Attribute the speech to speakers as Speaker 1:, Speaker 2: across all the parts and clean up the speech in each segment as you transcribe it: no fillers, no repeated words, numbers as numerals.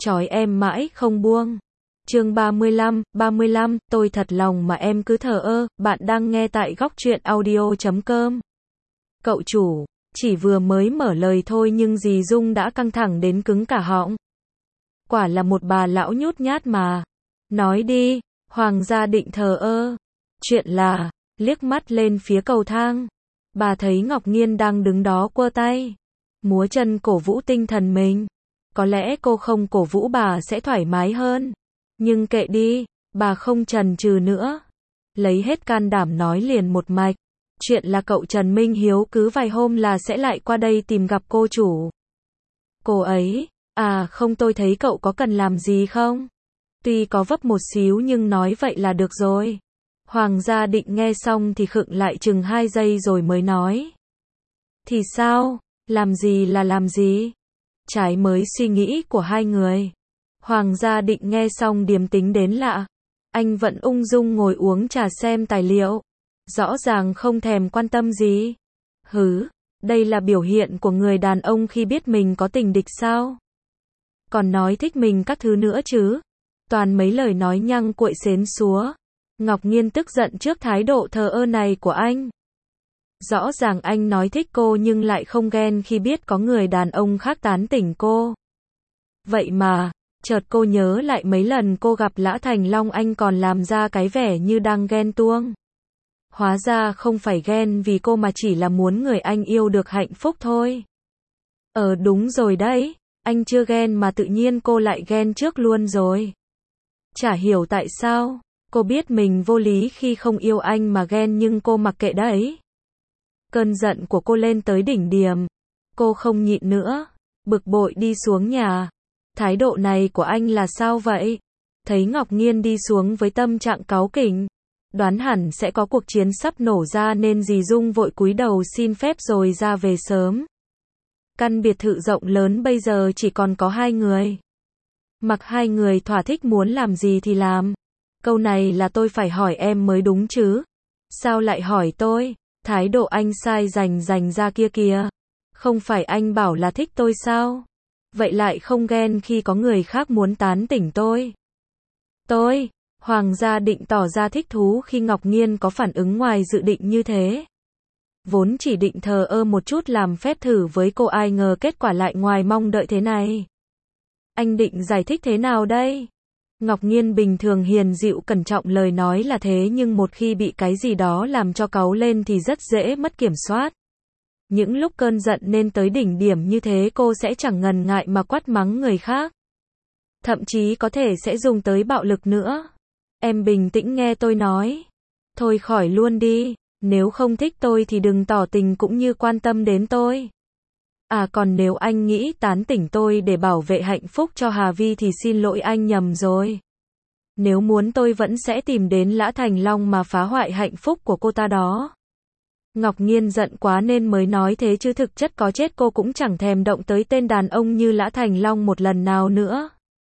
Speaker 1: trói em mãi không buông. Chương 35, tôi thật lòng mà em cứ thờ ơ. Bạn đang nghe tại Góc Truyện Audio.com. Cậu chủ, chỉ vừa mới mở lời thôi nhưng dì Dung đã căng thẳng đến cứng cả họng. Quả là một bà lão nhút nhát mà. Nói đi. Hoàng gia Định thờ ơ. Chuyện là, liếc mắt lên phía cầu thang. Bà thấy Ngọc Nghiên đang đứng đó quơ tay, múa chân cổ vũ tinh thần mình. Có lẽ cô không cổ vũ bà sẽ thoải mái hơn. Nhưng kệ đi, bà không chần chừ nữa. Lấy hết can đảm nói liền một mạch. Chuyện là cậu Trần Minh Hiếu cứ vài hôm là sẽ lại qua đây tìm gặp cô chủ. Cô ấy, không, tôi thấy cậu có cần làm gì không? Tuy có vấp một xíu nhưng nói vậy là được rồi. Hoàng gia Định nghe xong thì khựng lại chừng 2 giây rồi mới nói. Thì sao? Làm gì là làm gì? Trái mới suy nghĩ của hai người. Hoàng gia Định nghe xong điềm tính đến lạ. Anh vẫn ung dung ngồi uống trà xem tài liệu. Rõ ràng không thèm quan tâm gì. Đây là biểu hiện của người đàn ông khi biết mình có tình địch sao? Còn nói thích mình các thứ nữa chứ. Toàn mấy lời nói nhăng cuội xến xúa. Ngọc Nghiên tức giận trước thái độ thờ ơ này của anh. Rõ ràng anh nói thích cô nhưng lại không ghen khi biết có người đàn ông khác tán tỉnh cô. Vậy mà, chợt cô nhớ lại mấy lần cô gặp Lã Thành Long anh còn làm ra cái vẻ như đang ghen tuông. Hóa ra không phải ghen vì cô mà chỉ là muốn người anh yêu được hạnh phúc thôi. Đúng rồi đấy, anh chưa ghen mà tự nhiên cô lại ghen trước luôn rồi. Chả hiểu tại sao, cô biết mình vô lý khi không yêu anh mà ghen nhưng cô mặc kệ đấy. Cơn giận của cô lên tới đỉnh điểm. Cô không nhịn nữa, bực bội đi xuống nhà. Thái độ này của anh là sao vậy? Thấy Ngọc Nghiên đi xuống với tâm trạng cáu kỉnh, đoán hẳn sẽ có cuộc chiến sắp nổ ra nên dì Dung vội cúi đầu xin phép rồi ra về sớm. Căn biệt thự rộng lớn bây giờ chỉ còn có 2 người. Mặc hai người thỏa thích muốn làm gì thì làm. Câu này là tôi phải hỏi em mới đúng chứ. Sao lại hỏi tôi? Thái độ anh sai rành ra kia kìa. Không phải anh bảo là thích tôi sao? Vậy lại không ghen khi có người khác muốn tán tỉnh tôi. Hoàng gia Định tỏ ra thích thú khi Ngọc Nghiên có phản ứng ngoài dự định như thế. Vốn chỉ định thờ ơ một chút làm phép thử với cô, ai ngờ kết quả lại ngoài mong đợi thế này. Anh định giải thích thế nào đây? Ngọc Nghiên bình thường hiền dịu cẩn trọng, lời nói là thế nhưng một khi bị cái gì đó làm cho cáu lên thì rất dễ mất kiểm soát. Những lúc cơn giận lên tới đỉnh điểm như thế cô sẽ chẳng ngần ngại mà quát mắng người khác. Thậm chí có thể sẽ dùng tới bạo lực nữa. Em bình tĩnh nghe tôi nói. Thôi khỏi luôn đi, nếu không thích tôi thì đừng tỏ tình cũng như quan tâm đến tôi. Còn nếu anh nghĩ tán tỉnh tôi để bảo vệ hạnh phúc cho Hà Vi thì xin lỗi, anh nhầm rồi. Nếu muốn tôi vẫn sẽ tìm đến Lã Thành Long mà phá hoại hạnh phúc của cô ta đó. Ngọc Nghiên giận quá nên mới nói thế chứ thực chất có chết cô cũng chẳng thèm động tới tên đàn ông như Lã Thành Long một lần nào nữa.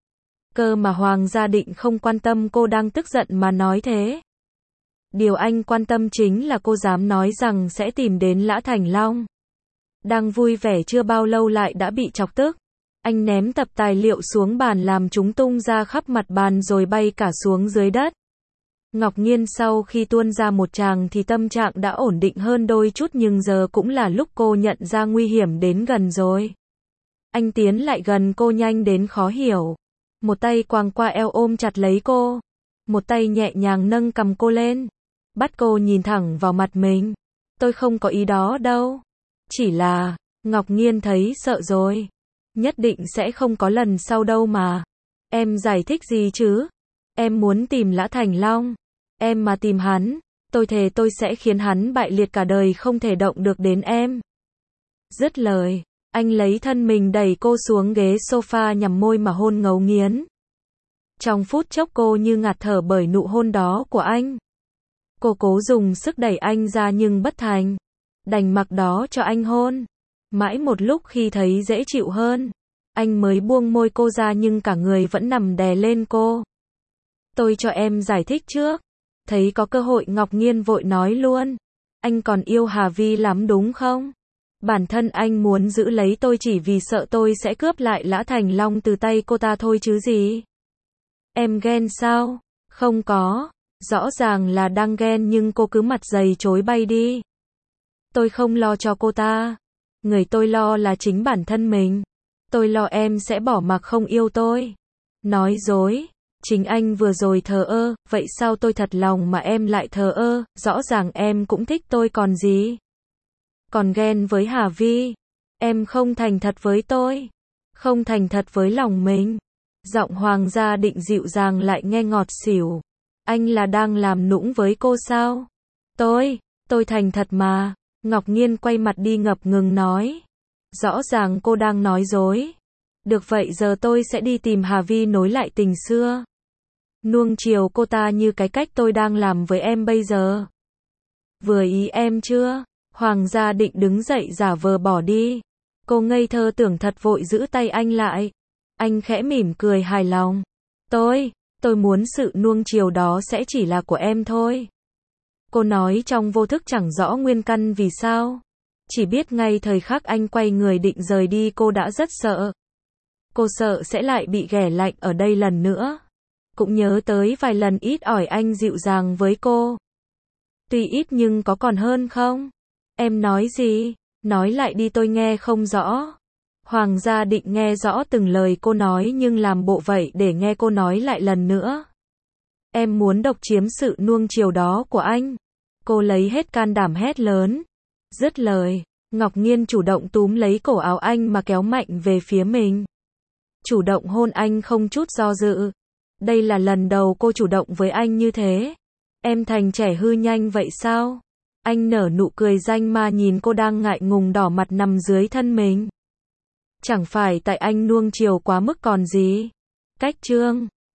Speaker 1: Cơ mà Hoàng gia Định không quan tâm cô đang tức giận mà nói thế. Điều anh quan tâm chính là cô dám nói rằng sẽ tìm đến Lã Thành Long. Đang vui vẻ chưa bao lâu lại đã bị chọc tức. Anh ném tập tài liệu xuống bàn làm chúng tung ra khắp mặt bàn rồi bay cả xuống dưới đất. Ngọc Nghiên sau khi tuôn ra một tràng thì tâm trạng đã ổn định hơn đôi chút nhưng giờ cũng là lúc cô nhận ra nguy hiểm đến gần rồi. Anh tiến lại gần cô nhanh đến khó hiểu. Một tay quàng qua eo ôm chặt lấy cô. Một tay nhẹ nhàng nâng cằm cô lên. Bắt cô nhìn thẳng vào mặt mình. Tôi không có ý đó đâu. Chỉ là, Ngọc Nghiên thấy sợ rồi. Nhất định sẽ không có lần sau đâu mà. Em giải thích gì chứ? Em muốn tìm Lã Thành Long. Em mà tìm hắn, tôi thề tôi sẽ khiến hắn bại liệt cả đời không thể động được đến em. Dứt lời, anh lấy thân mình đẩy cô xuống ghế sofa nhằm môi mà hôn ngấu nghiến. Trong phút chốc cô như ngạt thở bởi nụ hôn đó của anh. Cô cố dùng sức đẩy anh ra nhưng bất thành. Đành mặc đó cho anh hôn. Mãi một lúc khi thấy dễ chịu hơn, anh mới buông môi cô ra nhưng cả người vẫn nằm đè lên cô. Tôi cho em giải thích trước. Thấy có cơ hội Ngọc Nghiên vội nói luôn. Anh còn yêu Hà Vi lắm đúng không? Bản thân anh muốn giữ lấy tôi chỉ vì sợ tôi sẽ cướp lại Lã Thành Long từ tay cô ta thôi chứ gì. Em ghen sao? Không có. Rõ ràng là đang ghen nhưng cô cứ mặt dày chối bay đi. Tôi không lo cho cô ta. Người tôi lo là chính bản thân mình. Tôi lo em sẽ bỏ mặc không yêu tôi. Nói dối. Chính anh vừa rồi thờ ơ, vậy sao tôi thật lòng mà em lại thờ ơ, rõ ràng em cũng thích tôi còn gì. Còn ghen với Hà Vi. Em không thành thật với tôi. Không thành thật với lòng mình. Giọng Hoàng Gia Định dịu dàng lại nghe ngọt xỉu. Anh là đang làm nũng với cô sao? Tôi thành thật mà. Ngọc Nhiên quay mặt đi ngập ngừng nói. Rõ ràng cô đang nói dối. Được vậy giờ tôi sẽ đi tìm Hà Vi nối lại tình xưa. Nuông chiều cô ta như cái cách tôi đang làm với em bây giờ. Vừa ý em chưa? Hoàng Gia Định đứng dậy giả vờ bỏ đi. Cô ngây thơ tưởng thật vội giữ tay anh lại. Anh khẽ mỉm cười hài lòng. Tôi muốn sự nuông chiều đó sẽ chỉ là của em thôi. Cô nói trong vô thức chẳng rõ nguyên căn vì sao. Chỉ biết ngay thời khắc anh quay người định rời đi cô đã rất sợ. Cô sợ sẽ lại bị ghẻ lạnh ở đây lần nữa. Cũng nhớ tới vài lần ít ỏi anh dịu dàng với cô. Tuy ít nhưng có còn hơn không? Em nói gì? Nói lại đi tôi nghe không rõ. Hoàng Gia Định nghe rõ từng lời cô nói nhưng làm bộ vậy để nghe cô nói lại lần nữa. Em muốn độc chiếm sự nuông chiều đó của anh. Cô lấy hết can đảm hét lớn. Dứt lời, Ngọc Nhiên chủ động túm lấy cổ áo anh mà kéo mạnh về phía mình. Chủ động hôn anh không chút do dự. Đây là lần đầu cô chủ động với anh như thế. Em thành trẻ hư nhanh vậy sao? Anh nở nụ cười danh mà nhìn cô đang ngại ngùng đỏ mặt nằm dưới thân mình. Chẳng phải tại anh nuông chiều quá mức còn gì. Cách chương